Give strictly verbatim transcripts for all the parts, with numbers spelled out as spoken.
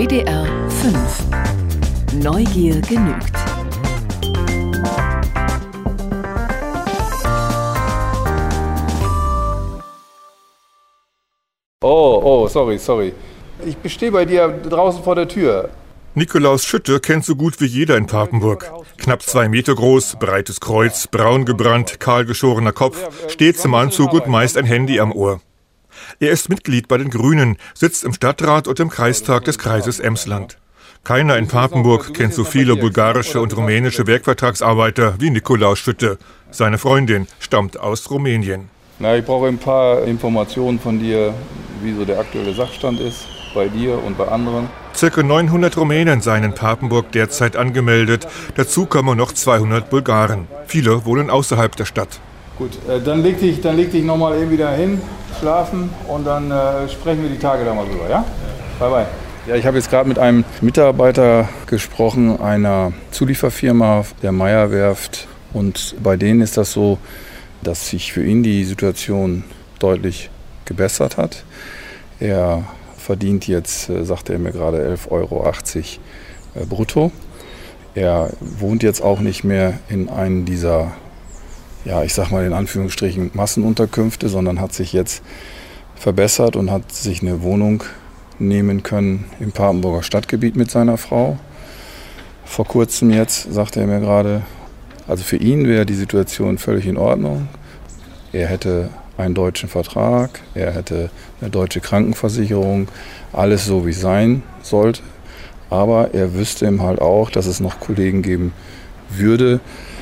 W D R fünf. Neugier genügt. Oh, oh, sorry, sorry. Ich stehe bei dir draußen vor der Tür. Nikolaus Schütte kennt so gut wie jeder in Papenburg. Knapp zwei Meter groß, breites Kreuz, braun gebrannt, kahlgeschorener Kopf, stets im Anzug und meist ein Handy am Ohr. Er ist Mitglied bei den Grünen, sitzt im Stadtrat und im Kreistag des Kreises Emsland. Keiner in Papenburg kennt so viele bulgarische und rumänische Werkvertragsarbeiter wie Nikolaus Schütte. Seine Freundin stammt aus Rumänien. Na, ich brauche ein paar Informationen von dir, wie so der aktuelle Sachstand ist, bei dir und bei anderen. Circa neunhundert Rumänen seien in Papenburg derzeit angemeldet. Dazu kommen noch zweihundert Bulgaren. Viele wohnen außerhalb der Stadt. Gut, äh, dann leg dich, dann leg dich nochmal eben wieder hin, schlafen und dann äh, sprechen wir die Tage da mal drüber, ja? Bye, bye. Ja, ich habe jetzt gerade mit einem Mitarbeiter gesprochen, einer Zulieferfirma der Meyer Werft. Und bei denen ist das so, dass sich für ihn die Situation deutlich gebessert hat. Er verdient jetzt, sagte er mir gerade, elf Euro achtzig brutto. Er wohnt jetzt auch nicht mehr in einem dieser, ja, ich sag mal in Anführungsstrichen Massenunterkünfte, sondern hat sich jetzt verbessert und hat sich eine Wohnung nehmen können im Papenburger Stadtgebiet mit seiner Frau. Vor kurzem jetzt, sagte er mir gerade, also für ihn wäre die Situation völlig in Ordnung. Er hätte einen deutschen Vertrag, er hätte eine deutsche Krankenversicherung, alles so wie es sein sollte. Aber er wüsste ihm halt auch, dass es noch Kollegen geben würde,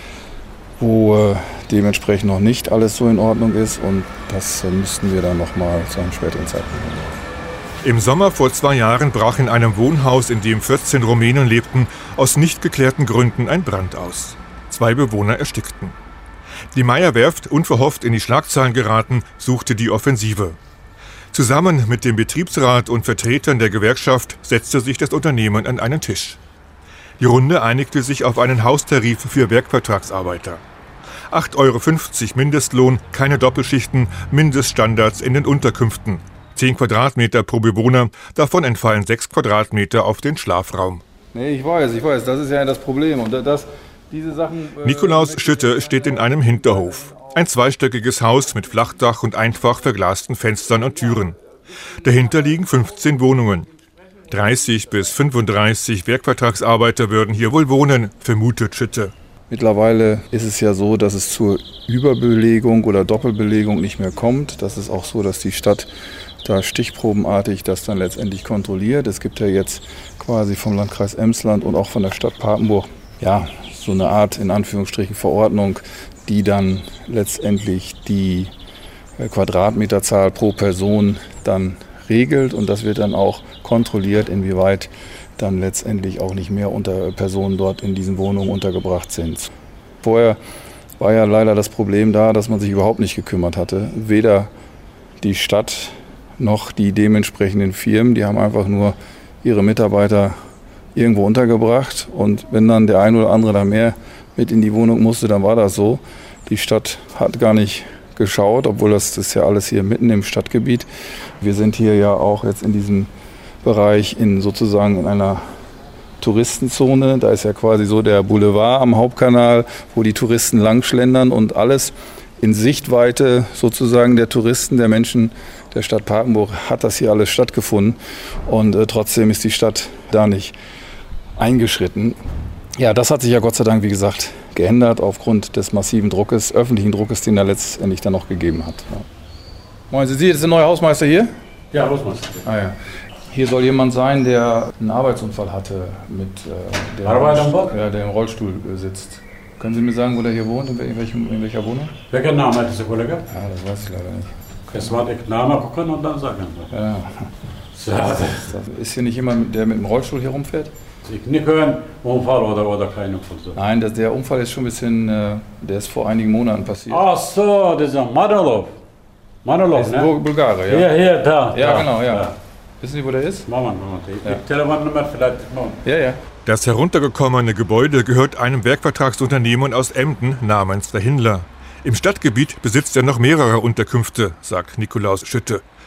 wo äh, dementsprechend noch nicht alles so in Ordnung ist. Und das äh, müssten wir dann nochmal zu einem späteren Zeitpunkt machen. Im Sommer vor zwei Jahren brach in einem Wohnhaus, in dem vierzehn Rumänen lebten, aus nicht geklärten Gründen ein Brand aus. Zwei Bewohner erstickten. Die Meyer Werft, unverhofft in die Schlagzeilen geraten, suchte die Offensive. Zusammen mit dem Betriebsrat und Vertretern der Gewerkschaft setzte sich das Unternehmen an einen Tisch. Die Runde einigte sich auf einen Haustarif für Werkvertragsarbeiter. acht Euro fünfzig Mindestlohn, keine Doppelschichten, Mindeststandards in den Unterkünften. zehn Quadratmeter pro Bewohner, davon entfallen sechs Quadratmeter auf den Schlafraum. Nee, ich weiß, ich weiß, das ist ja das Problem. Und das, diese Sachen, äh, Nikolaus Schütte steht in einem Hinterhof. Ein zweistöckiges Haus mit Flachdach und einfach verglasten Fenstern und Türen. Dahinter liegen fünfzehn Wohnungen. dreißig bis fünfunddreißig Werkvertragsarbeiter würden hier wohl wohnen, vermutet Schütte. Mittlerweile ist es ja so, dass es zur Überbelegung oder Doppelbelegung nicht mehr kommt. Das ist auch so, dass die Stadt da stichprobenartig das dann letztendlich kontrolliert. Es gibt ja jetzt quasi vom Landkreis Emsland und auch von der Stadt Papenburg ja so eine Art, in Anführungsstrichen, Verordnung, die dann letztendlich die Quadratmeterzahl pro Person dann regelt. Und das wird dann auch kontrolliert, inwieweit dann letztendlich auch nicht mehr unter Personen dort in diesen Wohnungen untergebracht sind. Vorher war ja leider das Problem da, dass man sich überhaupt nicht gekümmert hatte. Weder die Stadt noch die dementsprechenden Firmen, die haben einfach nur ihre Mitarbeiter irgendwo untergebracht. Und wenn dann der ein oder andere da mehr mit in die Wohnung musste, dann war das so. Die Stadt hat gar nicht geschaut, obwohl das, das ist ja alles hier mitten im Stadtgebiet. Wir sind hier ja auch jetzt in diesem Bereich in sozusagen in einer Touristenzone. Da ist ja quasi so der Boulevard am Hauptkanal, wo die Touristen langschlendern und alles in Sichtweite sozusagen der Touristen, der Menschen der Stadt Papenburg hat das hier alles stattgefunden. Und äh, trotzdem ist die Stadt da nicht eingeschritten. Ja, das hat sich ja Gott sei Dank, wie gesagt, geändert aufgrund des massiven Druckes, öffentlichen Druckes, den er letztendlich dann noch gegeben hat. Ja. Moin, sind Sie jetzt der neue Hausmeister hier? Ja, Hausmeister. Ah, ja. Hier soll jemand sein, der einen Arbeitsunfall hatte, mit äh, der, Rollstuhl, ja, der im Rollstuhl äh, sitzt. Können Sie mir sagen, wo der hier wohnt, in, welchem, in welcher Wohnung? Welcher Name hat dieser Kollege? Ja, das weiß ich leider nicht. Jetzt warte ich Name gucken und dann sagen wir. Ja. So. Ist hier nicht jemand, der mit dem Rollstuhl hier rumfährt? Ich nicht hören, Unfall oder, oder kein Unfall. So. Nein, das, der Unfall ist schon ein bisschen, äh, der ist vor einigen Monaten passiert. Ach so, das ist ein Manolov. Manolov, ne? Bul- Bulgare, ja? Hier, hier, da. Ja, da, genau, ja. Da. Wissen Sie, wo der ist? Moment, Moment. Ich Ja. Telefonnummer vielleicht. Moment. Ja, ja. Das heruntergekommene Gebäude gehört einem Werkvertragsunternehmen aus Emden namens der Hindler. Im Stadtgebiet besitzt er noch mehrere Unterkünfte, sagt Nikolaus Schütte.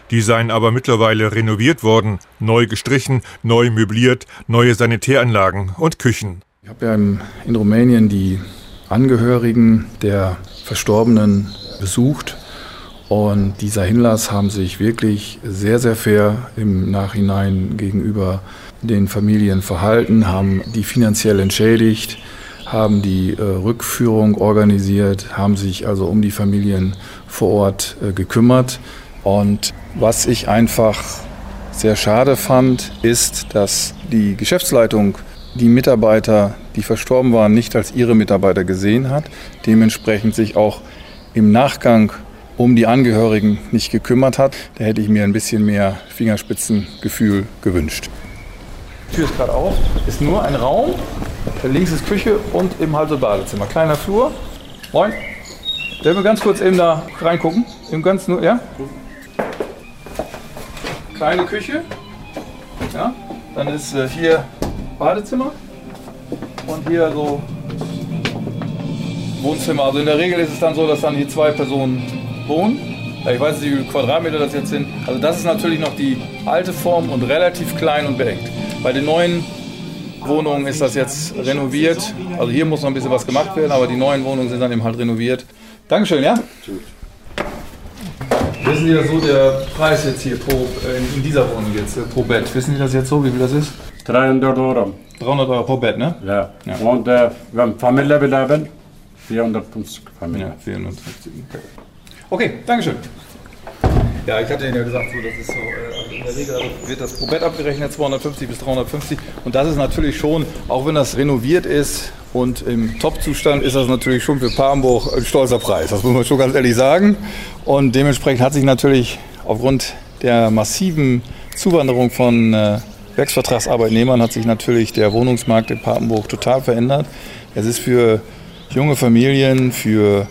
Die seien aber mittlerweile renoviert worden, neu gestrichen, neu möbliert, neue Sanitäranlagen und Küchen. Ich habe ja in Rumänien die Angehörigen der Verstorbenen besucht und dieser Hinlass haben sich wirklich sehr, sehr fair im Nachhinein gegenüber den Familien verhalten, haben die finanziell entschädigt, haben die äh, Rückführung organisiert, haben sich also um die Familien vor Ort äh, gekümmert. Und was ich einfach sehr schade fand, ist, dass die Geschäftsleitung die Mitarbeiter, die verstorben waren, nicht als ihre Mitarbeiter gesehen hat, dementsprechend sich auch im Nachgang um die Angehörigen nicht gekümmert hat. Da hätte ich mir ein bisschen mehr Fingerspitzengefühl gewünscht. Die Tür ist gerade auf, ist nur ein Raum, links ist Küche und eben halt so Badezimmer. Kleiner Flur. Moin. Darf wir ganz kurz eben da reingucken? Eben ganz nur, ja? Kleine Küche. Ja. Dann ist äh, hier Badezimmer und hier so Wohnzimmer. Also in der Regel ist es dann so, dass dann hier zwei Personen wohnen. Ich weiß nicht, wie viele Quadratmeter das jetzt sind. Also das ist natürlich noch die alte Form und relativ klein und beengt. Bei den neuen Wohnungen ist das jetzt renoviert. Also hier muss noch ein bisschen was gemacht werden, aber die neuen Wohnungen sind dann eben halt renoviert. Dankeschön, ja? Wissen Sie das so, der Preis jetzt hier pro, in dieser Wohnung jetzt, pro Bett? Wissen Sie das jetzt so, wie viel das ist? dreihundert Euro. dreihundert Euro pro Bett, ne? Ja. Ja. Und äh, wenn Familie bleiben, vierhundertfünfzig Familie. Ja, vierhundertfünfzig. Okay, okay, Dankeschön. Ja, ich hatte Ihnen ja gesagt, so, das ist so, äh, in der Regel wird das pro Bett abgerechnet, zweihundertfünfzig bis dreihundertfünfzig. Und das ist natürlich schon, auch wenn das renoviert ist und im Top-Zustand, ist das natürlich schon für Papenburg ein stolzer Preis. Das muss man schon ganz ehrlich sagen. Und dementsprechend hat sich natürlich aufgrund der massiven Zuwanderung von äh, Werksvertragsarbeitnehmern hat sich natürlich der Wohnungsmarkt in Papenburg total verändert. Es ist für junge Familien, für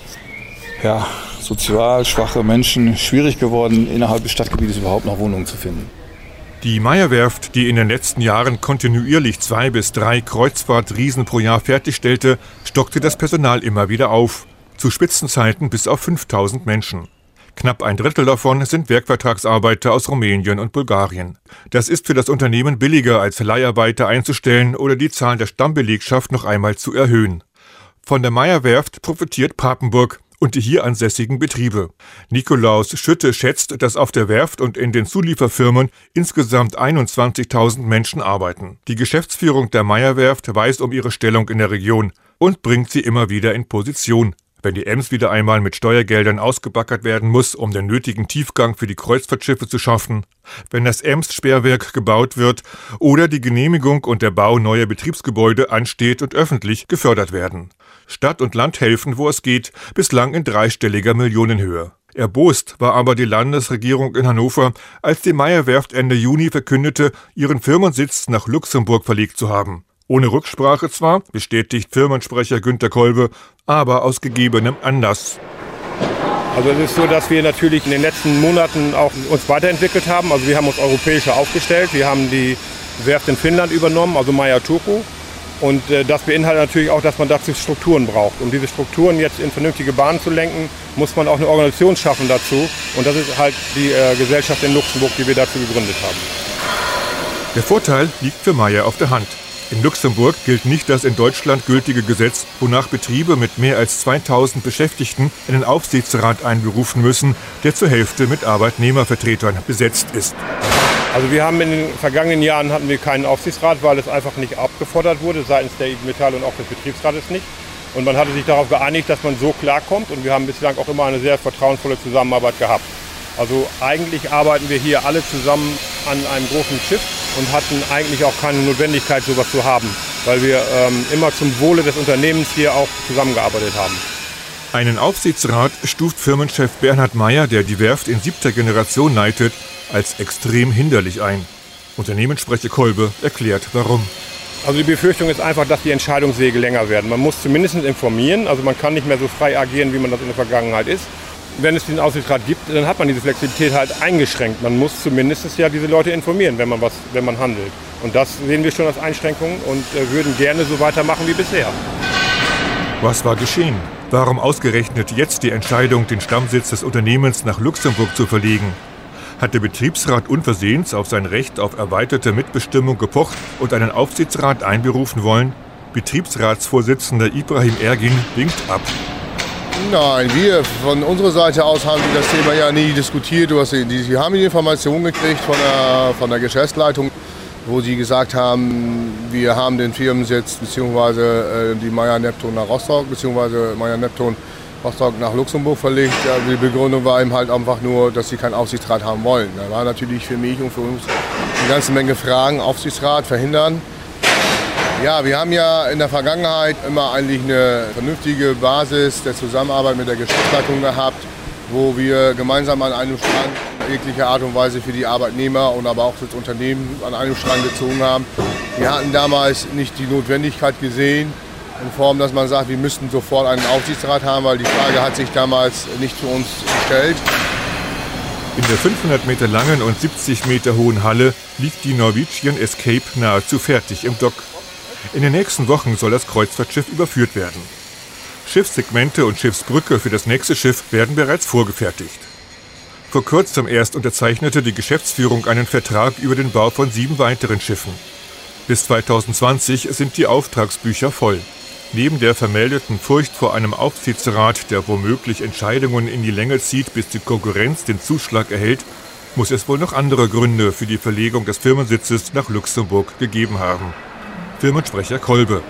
ja, sozial schwache Menschen schwierig geworden, innerhalb des Stadtgebietes überhaupt noch Wohnungen zu finden. Die Meyer-Werft, die in den letzten Jahren kontinuierlich zwei bis drei Kreuzfahrtriesen pro Jahr fertigstellte, stockte das Personal immer wieder auf. Zu Spitzenzeiten bis auf fünftausend Menschen. Knapp ein Drittel davon sind Werkvertragsarbeiter aus Rumänien und Bulgarien. Das ist für das Unternehmen billiger, als Leiharbeiter einzustellen oder die Zahl der Stammbelegschaft noch einmal zu erhöhen. Von der Meyer-Werft profitiert Papenburg und die hier ansässigen Betriebe. Nikolaus Schütte schätzt, dass auf der Werft und in den Zulieferfirmen insgesamt einundzwanzigtausend Menschen arbeiten. Die Geschäftsführung der Meyer-Werft weiß um ihre Stellung in der Region und bringt sie immer wieder in Position. Wenn die Ems wieder einmal mit Steuergeldern ausgebaggert werden muss, um den nötigen Tiefgang für die Kreuzfahrtschiffe zu schaffen, wenn das Ems-Sperrwerk gebaut wird oder die Genehmigung und der Bau neuer Betriebsgebäude ansteht und öffentlich gefördert werden. Stadt und Land helfen, wo es geht, bislang in dreistelliger Millionenhöhe. Erbost war aber die Landesregierung in Hannover, als die Meyer-Werft Ende Juni verkündete, ihren Firmensitz nach Luxemburg verlegt zu haben. Ohne Rücksprache zwar, bestätigt Firmensprecher Günter Kolbe, aber aus gegebenem Anlass. Also es ist so, dass wir natürlich in den letzten Monaten auch uns weiterentwickelt haben. Also wir haben uns europäischer aufgestellt. Wir haben die Werft in Finnland übernommen, also Meyer Turku. Und äh, das beinhaltet natürlich auch, dass man dazu Strukturen braucht. Um diese Strukturen jetzt in vernünftige Bahnen zu lenken, muss man auch eine Organisation schaffen dazu. Und das ist halt die äh, Gesellschaft in Luxemburg, die wir dazu gegründet haben. Der Vorteil liegt für Meyer auf der Hand. In Luxemburg gilt nicht das in Deutschland gültige Gesetz, wonach Betriebe mit mehr als zweitausend Beschäftigten einen Aufsichtsrat einberufen müssen, der zur Hälfte mit Arbeitnehmervertretern besetzt ist. Also wir haben in den vergangenen Jahren hatten wir keinen Aufsichtsrat, weil es einfach nicht abgefordert wurde seitens der I G Metall und auch des Betriebsrates nicht. Und man hatte sich darauf geeinigt, dass man so klarkommt und wir haben bislang auch immer eine sehr vertrauensvolle Zusammenarbeit gehabt. Also eigentlich arbeiten wir hier alle zusammen an einem großen Schiff und hatten eigentlich auch keine Notwendigkeit, sowas zu haben, weil wir ähm, immer zum Wohle des Unternehmens hier auch zusammengearbeitet haben. Einen Aufsichtsrat stuft Firmenchef Bernhard Meyer, der die Werft in siebter Generation leitet, als extrem hinderlich ein. Unternehmenssprecher Kolbe erklärt, warum. Also die Befürchtung ist einfach, dass die Entscheidungswege länger werden. Man muss zumindest informieren, also man kann nicht mehr so frei agieren, wie man das in der Vergangenheit ist. Wenn es diesen Aufsichtsrat gibt, dann hat man diese Flexibilität halt eingeschränkt. Man muss zumindest ja diese Leute informieren, wenn man, was, wenn man handelt. Und das sehen wir schon als Einschränkung und äh, würden gerne so weitermachen wie bisher. Was war geschehen? Warum ausgerechnet jetzt die Entscheidung, den Stammsitz des Unternehmens nach Luxemburg zu verlegen? hat der Betriebsrat unversehens auf sein Recht auf erweiterte Mitbestimmung gepocht und einen Aufsichtsrat einberufen wollen? Betriebsratsvorsitzender Ibrahim Ergin winkt ab. Nein, wir von unserer Seite aus haben wir das Thema ja nie diskutiert. Sie haben die Information gekriegt von der, von der Geschäftsleitung, wo sie gesagt haben, wir haben den Firmensitz bzw. die Meyer Neptun nach Rostock bzw. Meyer Neptun Rostock nach Luxemburg verlegt. Ja, die Begründung war eben halt einfach nur, dass sie keinen Aufsichtsrat haben wollen. Da war natürlich für mich und für uns eine ganze Menge Fragen. Aufsichtsrat verhindern. Ja, wir haben ja in der Vergangenheit immer eigentlich eine vernünftige Basis der Zusammenarbeit mit der Geschäftsleitung gehabt, wo wir gemeinsam an einem Strang in jeglicher Art und Weise für die Arbeitnehmer und aber auch das Unternehmen an einem Strang gezogen haben. Wir hatten damals nicht die Notwendigkeit gesehen, in Form, dass man sagt, wir müssten sofort einen Aufsichtsrat haben, weil die Frage hat sich damals nicht für uns gestellt. In der fünfhundert Meter langen und siebzig Meter hohen Halle liegt die Norwegian Escape nahezu fertig im Dock. In den nächsten Wochen soll das Kreuzfahrtschiff überführt werden. Schiffssegmente und Schiffsbrücke für das nächste Schiff werden bereits vorgefertigt. Vor kurzem erst unterzeichnete die Geschäftsführung einen Vertrag über den Bau von sieben weiteren Schiffen. Bis zweitausendzwanzig sind die Auftragsbücher voll. Neben der vermeldeten Furcht vor einem Aufsichtsrat, der womöglich Entscheidungen in die Länge zieht, bis die Konkurrenz den Zuschlag erhält, muss es wohl noch andere Gründe für die Verlegung des Firmensitzes nach Luxemburg gegeben haben. Firmensprecher Kolbe.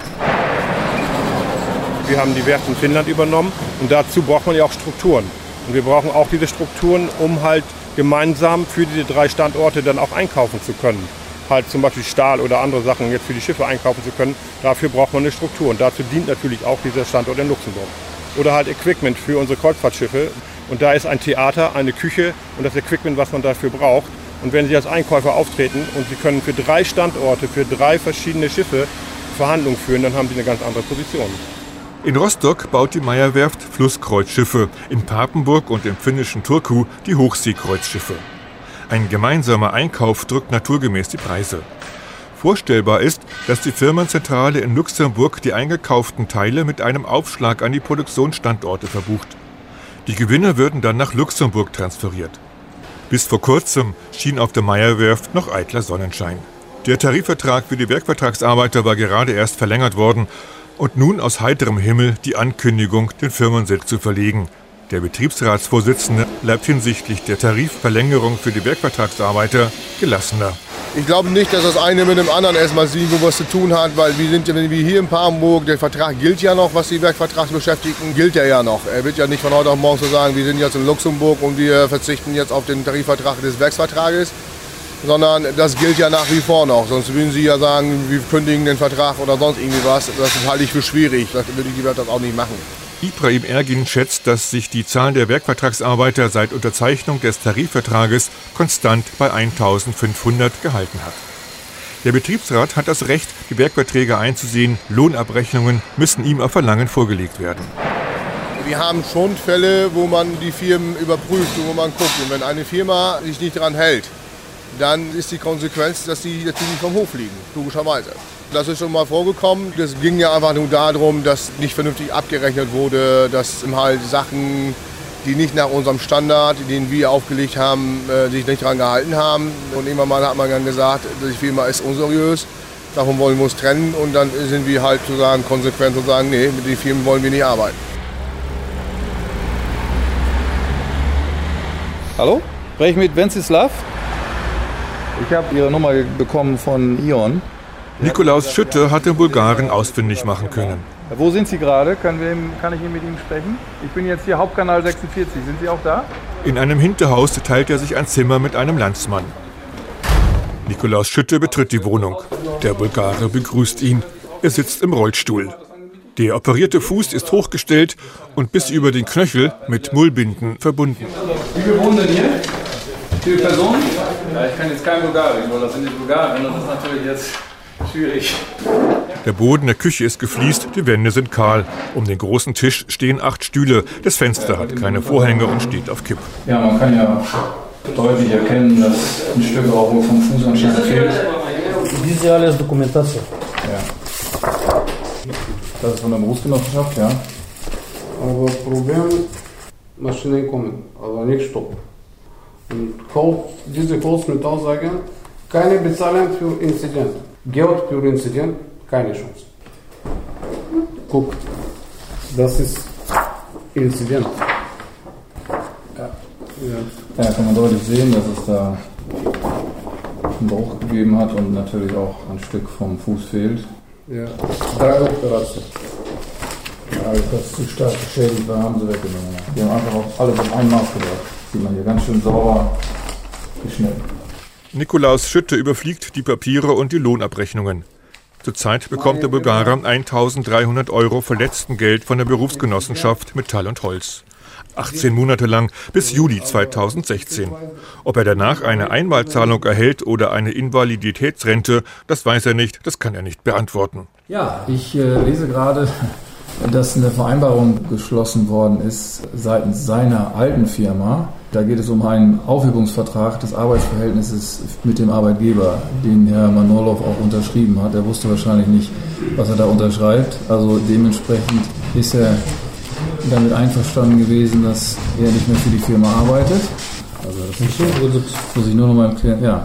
Wir haben die Werft in Finnland übernommen und dazu braucht man ja auch Strukturen. Und wir brauchen auch diese Strukturen, um halt gemeinsam für diese drei Standorte dann auch einkaufen zu können. Halt zum Beispiel Stahl oder andere Sachen jetzt für die Schiffe einkaufen zu können. Dafür braucht man eine Struktur und dazu dient natürlich auch dieser Standort in Luxemburg. Oder halt Equipment für unsere Kreuzfahrtschiffe. Und da ist ein Theater, eine Küche und das Equipment, was man dafür braucht. Und wenn Sie als Einkäufer auftreten und Sie können für drei Standorte, für drei verschiedene Schiffe Verhandlungen führen, dann haben Sie eine ganz andere Position. In Rostock baut die Meyer Werft Flusskreuzschiffe, in Papenburg und im finnischen Turku die Hochseekreuzschiffe. Ein gemeinsamer Einkauf drückt naturgemäß die Preise. Vorstellbar ist, dass die Firmenzentrale in Luxemburg die eingekauften Teile mit einem Aufschlag an die Produktionsstandorte verbucht. Die Gewinne würden dann nach Luxemburg transferiert. Bis vor kurzem schien auf der Meyer Werft noch eitler Sonnenschein. Der Tarifvertrag für die Werkvertragsarbeiter war gerade erst verlängert worden und nun aus heiterem Himmel die Ankündigung, den Firmensitz zu verlegen. Der Betriebsratsvorsitzende bleibt hinsichtlich der Tarifverlängerung für die Werkvertragsarbeiter gelassener. Ich glaube nicht, dass das eine mit dem anderen erstmal irgendwo was zu tun hat, weil wir sind, wenn wir hier in Papenburg, der Vertrag gilt ja noch, was die Werkvertragsbeschäftigten, gilt er ja noch. Er wird ja nicht von heute auf morgen so sagen, wir sind jetzt in Luxemburg und wir verzichten jetzt auf den Tarifvertrag des Werksvertrages, sondern das gilt ja nach wie vor noch. Sonst würden sie ja sagen, wir kündigen den Vertrag oder sonst irgendwie was. Das halte ich für schwierig, das würde die Werft das auch nicht machen. Ibrahim Ergin schätzt, dass sich die Zahl der Werkvertragsarbeiter seit Unterzeichnung des Tarifvertrages konstant bei eintausendfünfhundert gehalten hat. Der Betriebsrat hat das Recht, die Werkverträge einzusehen. Lohnabrechnungen müssen ihm auf Verlangen vorgelegt werden. Wir haben schon Fälle, wo man die Firmen überprüft und wo man guckt. Und wenn eine Firma sich nicht daran hält, dann ist die Konsequenz, dass sie natürlich vom Hof fliegen, logischerweise. Das ist schon mal vorgekommen. Es ging ja einfach nur darum, dass nicht vernünftig abgerechnet wurde, dass halt Sachen, die nicht nach unserem Standard, den wir aufgelegt haben, sich nicht daran gehalten haben. Und irgendwann mal hat man dann gesagt, die Firma ist unseriös, davon wollen wir uns trennen. Und dann sind wir halt sozusagen konsequent und sagen, nee, mit den Firmen wollen wir nicht arbeiten. Hallo? Spreche ich mit Wenceslav? Ich habe Ihre Nummer bekommen von Ion. Nikolaus Schütte hat den Bulgaren ausfindig machen können. Wo sind Sie gerade? Kann, wir, kann ich mit Ihnen sprechen? Ich bin jetzt hier Hauptkanal sechsundvierzig. Sind Sie auch da? In einem Hinterhaus teilt er sich ein Zimmer mit einem Landsmann. Nikolaus Schütte betritt die Wohnung. Der Bulgare begrüßt ihn. Er sitzt im Rollstuhl. Der operierte Fuß ist hochgestellt und bis über den Knöchel mit Mullbinden verbunden. Wie viele wohnen denn hier? Wie viele Personen? Ja, ich kann jetzt kein Bulgarisch, weil das sind die Bulgaren. Das ist natürlich jetzt schwierig. Der Boden der Küche ist gefliest, die Wände sind kahl. Um den großen Tisch stehen acht Stühle. Das Fenster hat keine Vorhänge und steht auf Kipp. Ja, man kann ja deutlich erkennen, dass ein Stück auch vom Fuß anscheinend fehlt. Diese alles Dokumentation. Ja. Das ist von der Berufsgenossenschaft, ja. Aber Problem, Maschinen kommen, aber nicht stoppen. Und diese Kosten mit Aussagen, keine Bezahlung für Inzident. Geld für Inzident, keine Chance. Guck, das ist Inzident. Ja. Ja. Ja, kann man deutlich sehen, dass es da einen Bruch gegeben hat und natürlich auch ein Stück vom Fuß fehlt. Ja, drei Operationen. Ja, das zu stark beschädigt war, haben sie weggenommen. Die haben einfach auf alles auf ein Maß gebracht. Sieht man hier ganz schön sauber geschnitten. Nikolaus Schütte überfliegt die Papiere und die Lohnabrechnungen. Zurzeit bekommt der Bulgarer eintausenddreihundert Euro Verletztengeld von der Berufsgenossenschaft Metall und Holz. achtzehn Monate lang bis Juli zweitausendsechzehn. Ob er danach eine Einmalzahlung erhält oder eine Invaliditätsrente, das weiß er nicht, das kann er nicht beantworten. Ja, ich äh, lese gerade, dass eine Vereinbarung geschlossen worden ist seitens seiner alten Firma. Da geht es um einen Aufhebungsvertrag des Arbeitsverhältnisses mit dem Arbeitgeber, den Herr Manolow auch unterschrieben hat. Er wusste wahrscheinlich nicht, was er da unterschreibt. Also dementsprechend ist er damit einverstanden gewesen, dass er nicht mehr für die Firma arbeitet. Also das ist so, muss ich nur noch mal erklären. Ja,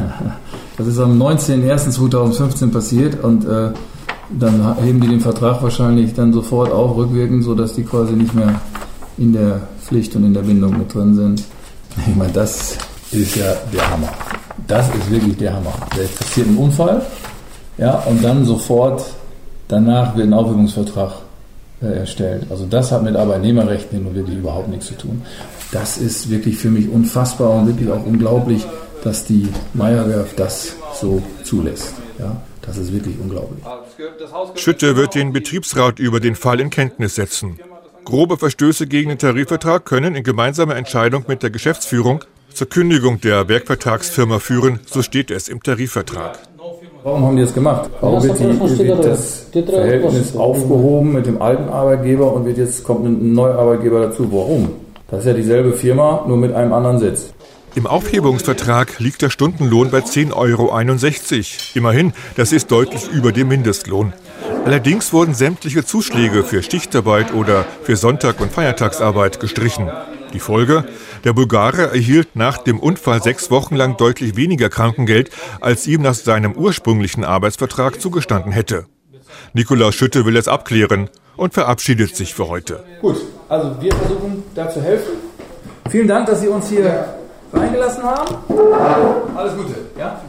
das ist am neunzehnten ersten zweitausendfünfzehn passiert und äh, dann heben die den Vertrag wahrscheinlich dann sofort auch rückwirkend, sodass die quasi nicht mehr in der Pflicht und in der Bindung mit drin sind. Ich meine, das ist ja der Hammer. Das ist wirklich der Hammer. Da passiert ein Unfall, ja, und dann sofort danach wird ein Aufhebungsvertrag äh, erstellt. Also das hat mit Arbeitnehmerrechten nun wirklich überhaupt nichts zu tun. Das ist wirklich für mich unfassbar und wirklich auch unglaublich, dass die Meyer-Werft das so zulässt. Ja, das ist wirklich unglaublich. Schütte wird den Betriebsrat über den Fall in Kenntnis setzen. Grobe Verstöße gegen den Tarifvertrag können in gemeinsamer Entscheidung mit der Geschäftsführung zur Kündigung der Werkvertragsfirma führen, so steht es im Tarifvertrag. Warum haben die das gemacht? Warum wird, die, wird das Verhältnis aufgehoben mit dem alten Arbeitgeber und wird jetzt kommt ein neuer Arbeitgeber dazu? Warum? Das ist ja dieselbe Firma, nur mit einem anderen Sitz. Im Aufhebungsvertrag liegt der Stundenlohn bei zehn Euro einundsechzig. Immerhin, das ist deutlich über dem Mindestlohn. Allerdings wurden sämtliche Zuschläge für Schichtarbeit oder für Sonntag- und Feiertagsarbeit gestrichen. Die Folge? Der Bulgare erhielt nach dem Unfall sechs Wochen lang deutlich weniger Krankengeld, als ihm nach seinem ursprünglichen Arbeitsvertrag zugestanden hätte. Nikolaus Schütte will es abklären und verabschiedet sich für heute. Gut, also wir versuchen da zu helfen. Vielen Dank, dass Sie uns hier reingelassen haben. Alles Gute. Ja?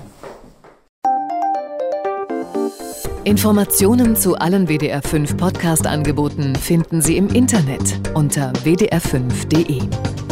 Informationen zu allen W D R fünf Podcast-Angeboten finden Sie im Internet unter w d r fünf punkt d e.